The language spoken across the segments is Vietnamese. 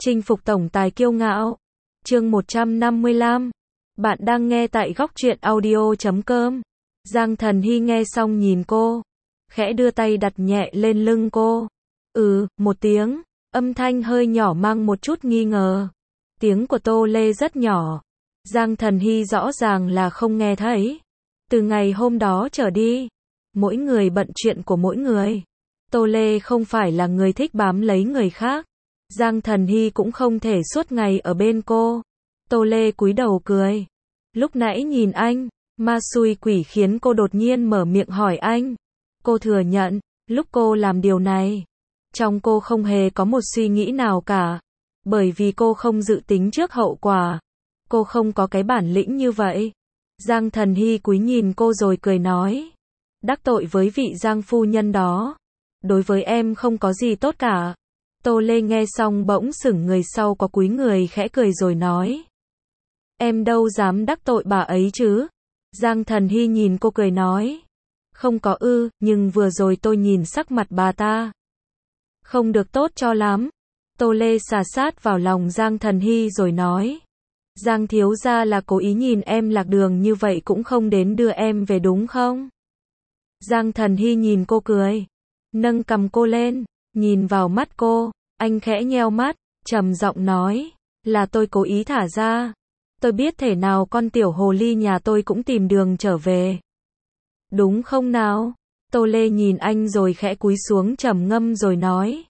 Chinh phục tổng tài kiêu ngạo. Chương 155. Bạn đang nghe tại góc truyện audio.com. Giang Thần Hy nghe xong nhìn cô, khẽ đưa tay đặt nhẹ lên lưng cô. Một tiếng, âm thanh hơi nhỏ mang một chút nghi ngờ. Tiếng của Tô Lê rất nhỏ. Giang Thần Hy rõ ràng là không nghe thấy. Từ ngày hôm đó trở đi, mỗi người bận chuyện của mỗi người. Tô Lê không phải là người thích bám lấy người khác. Giang Thần Hy cũng không thể suốt ngày ở bên cô. Tô Lê cúi đầu cười. Lúc nãy nhìn anh, ma xui quỷ khiến cô đột nhiên mở miệng hỏi anh. Cô thừa nhận, lúc cô làm điều này, trong cô không hề có một suy nghĩ nào cả. Bởi vì cô không dự tính trước hậu quả. Cô không có cái bản lĩnh như vậy. Giang Thần Hy cúi nhìn cô rồi cười nói. Đắc tội với vị Giang phu nhân đó, đối với em không có gì tốt cả. Tô Lê nghe xong bỗng sững người, sau có cúi người khẽ cười rồi nói. Em đâu dám đắc tội bà ấy chứ. Giang Thần Hy nhìn cô cười nói. Không có nhưng vừa rồi tôi nhìn sắc mặt bà ta không được tốt cho lắm. Tô Lê sà sát vào lòng Giang Thần Hy rồi nói. Giang thiếu gia là cố ý nhìn em lạc đường như vậy cũng không đến đưa em về đúng không? Giang Thần Hy nhìn cô cười, nâng cằm cô lên, nhìn vào mắt cô, anh khẽ nheo mắt, trầm giọng nói, là tôi cố ý thả ra. Tôi biết thể nào con tiểu hồ ly nhà tôi cũng tìm đường trở về. Đúng không nào? Tô Lê nhìn anh rồi khẽ cúi xuống trầm ngâm rồi nói.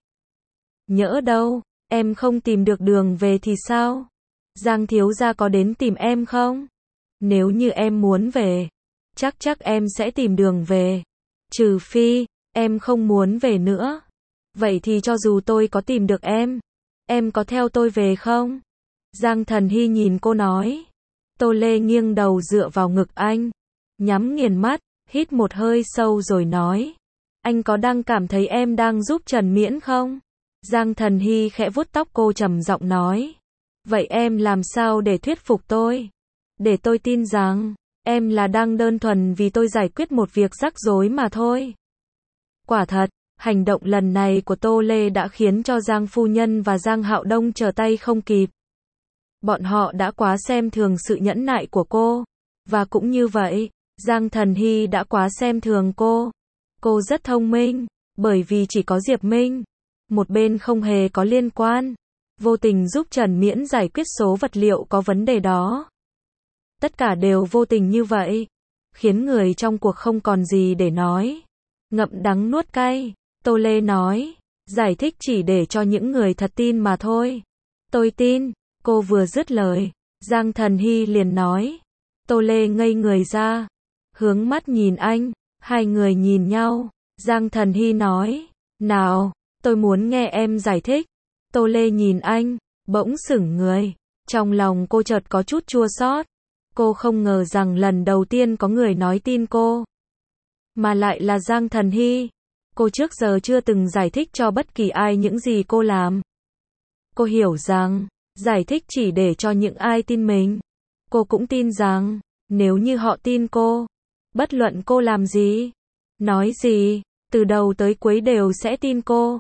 Nhỡ đâu, em không tìm được đường về thì sao? Giang thiếu gia có đến tìm em không? Nếu như em muốn về, chắc em sẽ tìm đường về. Trừ phi, em không muốn về nữa. Vậy thì cho dù tôi có tìm được em có theo tôi về không? Giang Thần Hy nhìn cô nói. Tô Lê nghiêng đầu dựa vào ngực anh, nhắm nghiền mắt, hít một hơi sâu rồi nói. Anh có đang cảm thấy em đang giúp Trần Miễn không? Giang Thần Hy khẽ vuốt tóc cô trầm giọng nói. Vậy em làm sao để thuyết phục tôi? Để tôi tin rằng em là đang đơn thuần vì tôi giải quyết một việc rắc rối mà thôi. Quả thật, hành động lần này của Tô Lê đã khiến cho Giang phu nhân và Giang Hạo Đông trở tay không kịp. Bọn họ đã quá xem thường sự nhẫn nại của cô. Và cũng như vậy, Giang Thần Hy đã quá xem thường cô. Cô rất thông minh, bởi vì chỉ có Diệp Minh, một bên không hề có liên quan, vô tình giúp Trần Miễn giải quyết số vật liệu có vấn đề đó. Tất cả đều vô tình như vậy, khiến người trong cuộc không còn gì để nói. Ngậm đắng nuốt cay, Tô Lê nói, giải thích chỉ để cho những người thật tin mà thôi. Tôi tin. Cô vừa dứt lời, Giang Thần Hy liền nói. Tô Lê ngây người ra, hướng mắt nhìn anh, hai người nhìn nhau. Giang Thần Hy nói, nào, tôi muốn nghe em giải thích. Tô Lê nhìn anh, bỗng sững người, trong lòng cô chợt có chút chua xót. Cô không ngờ rằng lần đầu tiên có người nói tin cô, mà lại là Giang Thần Hy. Cô trước giờ chưa từng giải thích cho bất kỳ ai những gì cô làm. Cô hiểu rằng, giải thích chỉ để cho những ai tin mình. Cô cũng tin rằng, nếu như họ tin cô, bất luận cô làm gì, nói gì, từ đầu tới cuối đều sẽ tin cô.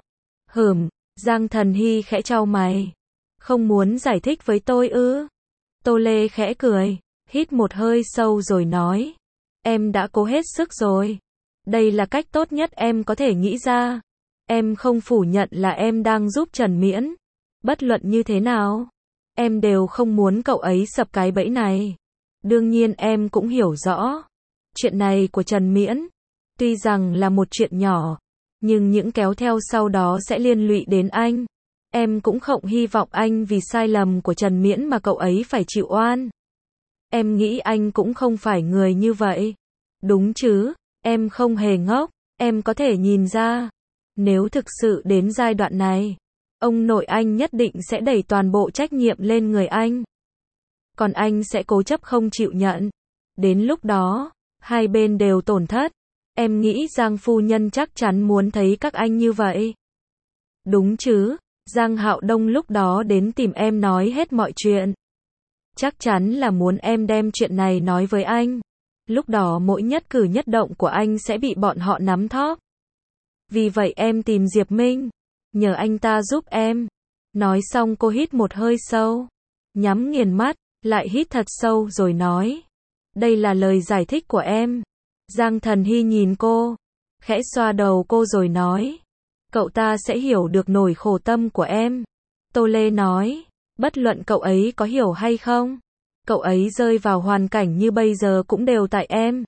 Giang Thần Hy khẽ chau mày. Không muốn giải thích với tôi ư? Tô Lê khẽ cười, hít một hơi sâu rồi nói. Em đã cố hết sức rồi. Đây là cách tốt nhất em có thể nghĩ ra. Em không phủ nhận là em đang giúp Trần Miễn. Bất luận như thế nào, em đều không muốn cậu ấy sập cái bẫy này. Đương nhiên em cũng hiểu rõ, chuyện này của Trần Miễn, tuy rằng là một chuyện nhỏ, nhưng những kéo theo sau đó sẽ liên lụy đến anh. Em cũng không hy vọng anh vì sai lầm của Trần Miễn mà cậu ấy phải chịu oan. Em nghĩ anh cũng không phải người như vậy. Đúng chứ, em không hề ngốc, em có thể nhìn ra. Nếu thực sự đến giai đoạn này, ông nội anh nhất định sẽ đẩy toàn bộ trách nhiệm lên người anh. Còn anh sẽ cố chấp không chịu nhận. Đến lúc đó, hai bên đều tổn thất. Em nghĩ Giang phu nhân chắc chắn muốn thấy các anh như vậy. Đúng chứ, Giang Hạo Đông lúc đó đến tìm em nói hết mọi chuyện. Chắc chắn là muốn em đem chuyện này nói với anh. Lúc đó mỗi nhất cử nhất động của anh sẽ bị bọn họ nắm thóp. Vì vậy em tìm Diệp Minh, nhờ anh ta giúp em. Nói xong cô hít một hơi sâu, nhắm nghiền mắt, lại hít thật sâu rồi nói. Đây là lời giải thích của em. Giang Thần Hy nhìn cô, khẽ xoa đầu cô rồi nói. Cậu ta sẽ hiểu được nỗi khổ tâm của em. Tô Lê nói, bất luận cậu ấy có hiểu hay không, cậu ấy rơi vào hoàn cảnh như bây giờ cũng đều tại em.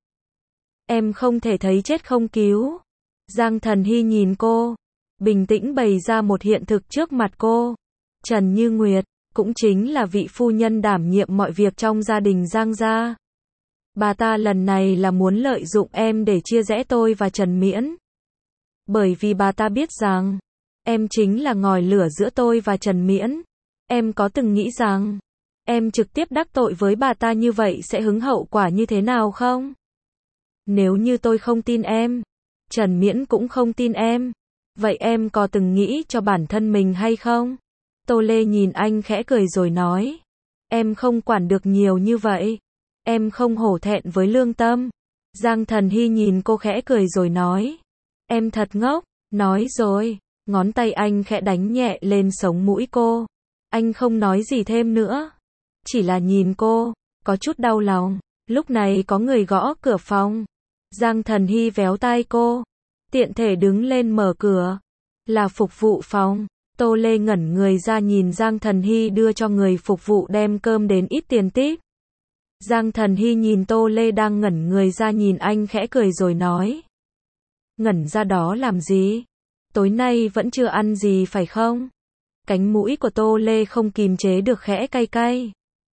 Em không thể thấy chết không cứu. Giang Thần Hy nhìn cô, bình tĩnh bày ra một hiện thực trước mặt cô. Trần Như Nguyệt, cũng chính là vị phu nhân đảm nhiệm mọi việc trong gia đình Giang gia. Bà ta lần này là muốn lợi dụng em để chia rẽ tôi và Trần Miễn. Bởi vì bà ta biết rằng, em chính là ngòi lửa giữa tôi và Trần Miễn. Em có từng nghĩ rằng, em trực tiếp đắc tội với bà ta như vậy sẽ hứng hậu quả như thế nào không? Nếu như tôi không tin em, Trần Miễn cũng không tin em, vậy em có từng nghĩ cho bản thân mình hay không? Tô Lê nhìn anh khẽ cười rồi nói, em không quản được nhiều như vậy, em không hổ thẹn với lương tâm. Giang Thần Hy nhìn cô khẽ cười rồi nói, em thật ngốc. Nói rồi, ngón tay anh khẽ đánh nhẹ lên sống mũi cô. Anh không nói gì thêm nữa, chỉ là nhìn cô, có chút đau lòng. Lúc này có người gõ cửa phòng. Giang Thần Hy véo tai cô, tiện thể đứng lên mở cửa. Là phục vụ phòng. Tô Lê ngẩn người ra nhìn Giang Thần Hy đưa cho người phục vụ đem cơm đến ít tiền tip. Giang Thần Hy nhìn Tô Lê đang ngẩn người ra nhìn anh khẽ cười rồi nói. Ngẩn ra đó làm gì? Tối nay vẫn chưa ăn gì phải không? Cánh mũi của Tô Lê không kìm chế được khẽ cay cay.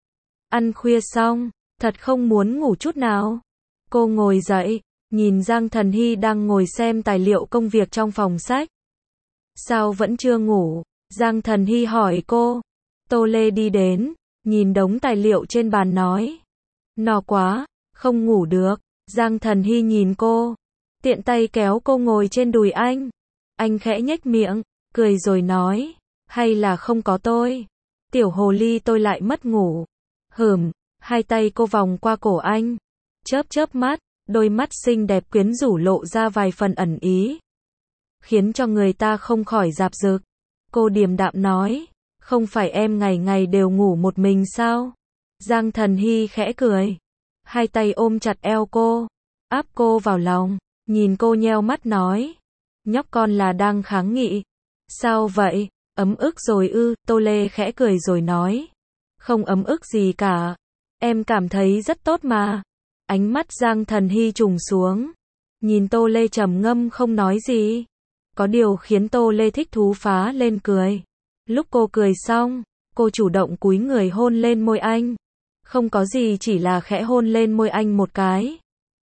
Ăn khuya xong, thật không muốn ngủ chút nào. Cô ngồi dậy, nhìn Giang Thần Hy đang ngồi xem tài liệu công việc trong phòng sách. Sao vẫn chưa ngủ? Giang Thần Hy hỏi cô. Tô Lê đi đến, nhìn đống tài liệu trên bàn nói. No quá, không ngủ được. Giang Thần Hy nhìn cô, tiện tay kéo cô ngồi trên đùi anh. Anh khẽ nhếch miệng, cười rồi nói, hay là không có tôi? Tiểu hồ ly tôi lại mất ngủ. Hai tay cô vòng qua cổ anh, chớp mắt, đôi mắt xinh đẹp quyến rũ lộ ra vài phần ẩn ý, khiến cho người ta không khỏi rạp rực. Cô điềm đạm nói, không phải em ngày ngày đều ngủ một mình sao? Giang Thần Hy khẽ cười, hai tay ôm chặt eo cô, áp cô vào lòng, nhìn cô nheo mắt nói, nhóc con là đang kháng nghị. Sao vậy, ấm ức rồi ư? Tô Lê khẽ cười rồi nói, không ấm ức gì cả, em cảm thấy rất tốt mà. Ánh mắt Giang Thần Hy trùng xuống, nhìn Tô Lê trầm ngâm không nói gì. Có điều khiến Tô Lê thích thú phá lên cười. Lúc cô cười xong, cô chủ động cúi người hôn lên môi anh. Không có gì, chỉ là khẽ hôn lên môi anh một cái.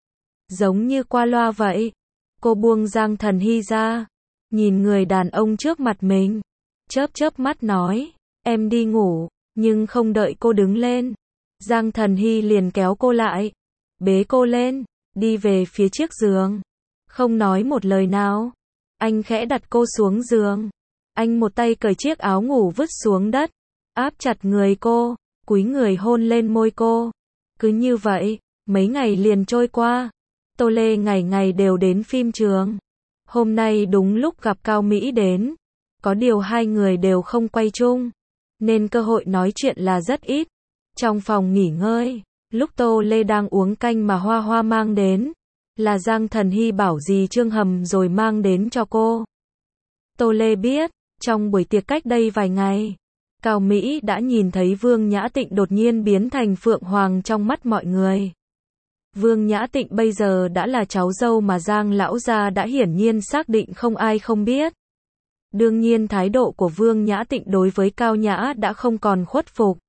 Giống như qua loa vậy. Cô buông Giang Thần Hy ra, nhìn người đàn ông trước mặt mình, chớp mắt nói, em đi ngủ. Nhưng không đợi cô đứng lên, Giang Thần Hy liền kéo cô lại, bế cô lên, đi về phía chiếc giường. Không nói một lời nào, anh khẽ đặt cô xuống giường. Anh một tay cởi chiếc áo ngủ vứt xuống đất, áp chặt người cô, cúi người hôn lên môi cô. Cứ như vậy, mấy ngày liền trôi qua. Tô Lê ngày ngày đều đến phim trường. Hôm nay đúng lúc gặp Cao Mỹ đến. Có điều hai người đều không quay chung, nên cơ hội nói chuyện là rất ít. Trong phòng nghỉ ngơi, lúc Tô Lê đang uống canh mà Hoa Hoa mang đến, là Giang Thần Hy bảo dì Trương hầm rồi mang đến cho cô. Tô Lê biết, trong buổi tiệc cách đây vài ngày, Cao Mỹ đã nhìn thấy Vương Nhã Tịnh đột nhiên biến thành phượng hoàng trong mắt mọi người. Vương Nhã Tịnh bây giờ đã là cháu dâu mà Giang lão gia đã hiển nhiên xác định không ai không biết. Đương nhiên thái độ của Vương Nhã Tịnh đối với Cao Nhã đã không còn khuất phục,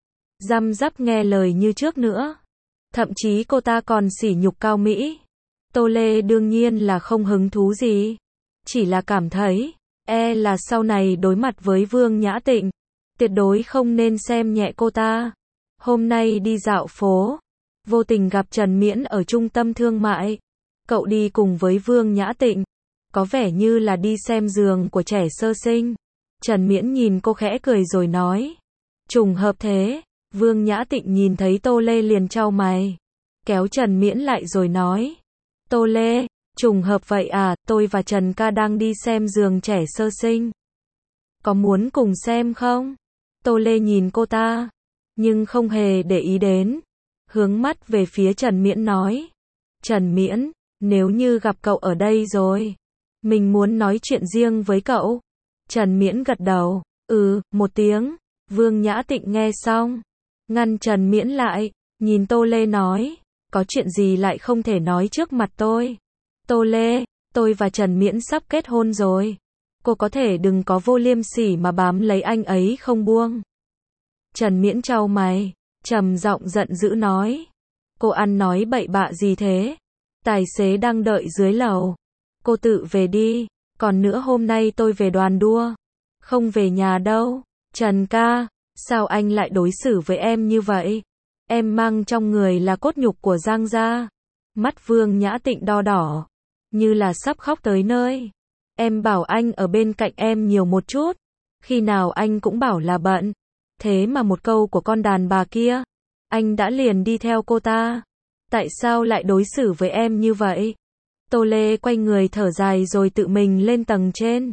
răm rắp nghe lời như trước nữa. Thậm chí cô ta còn sỉ nhục Cao Mỹ. Tô Lê đương nhiên là không hứng thú gì, chỉ là cảm thấy, là sau này đối mặt với Vương Nhã Tịnh, tuyệt đối không nên xem nhẹ cô ta. Hôm nay đi dạo phố, vô tình gặp Trần Miễn ở trung tâm thương mại. Cậu đi cùng với Vương Nhã Tịnh, có vẻ như là đi xem giường của trẻ sơ sinh. Trần Miễn nhìn cô khẽ cười rồi nói, trùng hợp thế. Vương Nhã Tịnh nhìn thấy Tô Lê liền chau mày, kéo Trần Miễn lại rồi nói, Tô Lê, trùng hợp vậy à, tôi và Trần ca đang đi xem giường trẻ sơ sinh. có muốn cùng xem không? Tô Lê nhìn cô ta, nhưng không hề để ý đến. Hướng mắt về phía Trần Miễn nói. Trần Miễn, nếu như gặp cậu ở đây rồi, mình muốn nói chuyện riêng với cậu. Trần Miễn gật đầu, một tiếng. Vương Nhã Tịnh nghe xong, ngăn Trần Miễn lại, nhìn Tô Lê nói, có chuyện gì lại không thể nói trước mặt tôi. Tô Lê, tôi và Trần Miễn sắp kết hôn rồi. Cô có thể đừng có vô liêm sỉ mà bám lấy anh ấy không buông. Trần Miễn chau mày, trầm giọng giận dữ nói. Cô ăn nói bậy bạ gì thế? Tài xế đang đợi dưới lầu. Cô tự về đi. Còn nữa hôm nay tôi về đoàn đua. Không về nhà đâu. Trần ca, sao anh lại đối xử với em như vậy? Em mang trong người là cốt nhục của Giang gia. Mắt Vương Nhã Tịnh đo đỏ, như là sắp khóc tới nơi. Em bảo anh ở bên cạnh em nhiều một chút. Khi nào anh cũng bảo là bận. Thế mà một câu của con đàn bà kia, anh đã liền đi theo cô ta. Tại sao lại đối xử với em như vậy? Tô Lê quay người thở dài rồi tự mình lên tầng trên.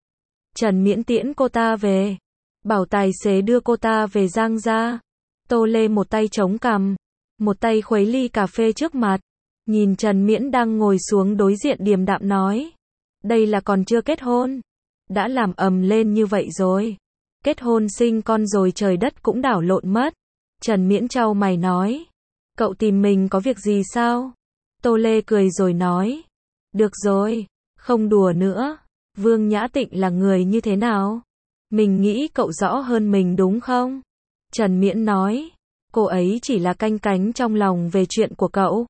Trần Miễn tiễn cô ta về, bảo tài xế đưa cô ta về Giang gia. Tô Lê một tay chống cằm, một tay khuấy ly cà phê trước mặt, nhìn Trần Miễn đang ngồi xuống đối diện điềm đạm nói. Đây là còn chưa kết hôn, đã làm ầm lên như vậy rồi. Kết hôn sinh con rồi trời đất cũng đảo lộn mất. Trần Miễn chau mày nói. Cậu tìm mình có việc gì sao? Tô Lê cười rồi nói. Được rồi, không đùa nữa. Vương Nhã Tịnh là người như thế nào? Mình nghĩ cậu rõ hơn mình đúng không? Trần Miễn nói. Cô ấy chỉ là canh cánh trong lòng về chuyện của cậu.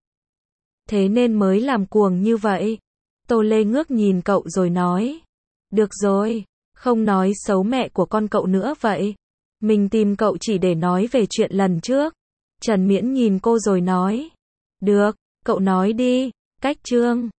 Thế nên mới làm cuồng như vậy. Tô Lê ngước nhìn cậu rồi nói. Được rồi, không nói xấu mẹ của con cậu nữa vậy. Mình tìm cậu chỉ để nói về chuyện lần trước. Trần Miễn nhìn cô rồi nói. Được, cậu nói đi. Cách chương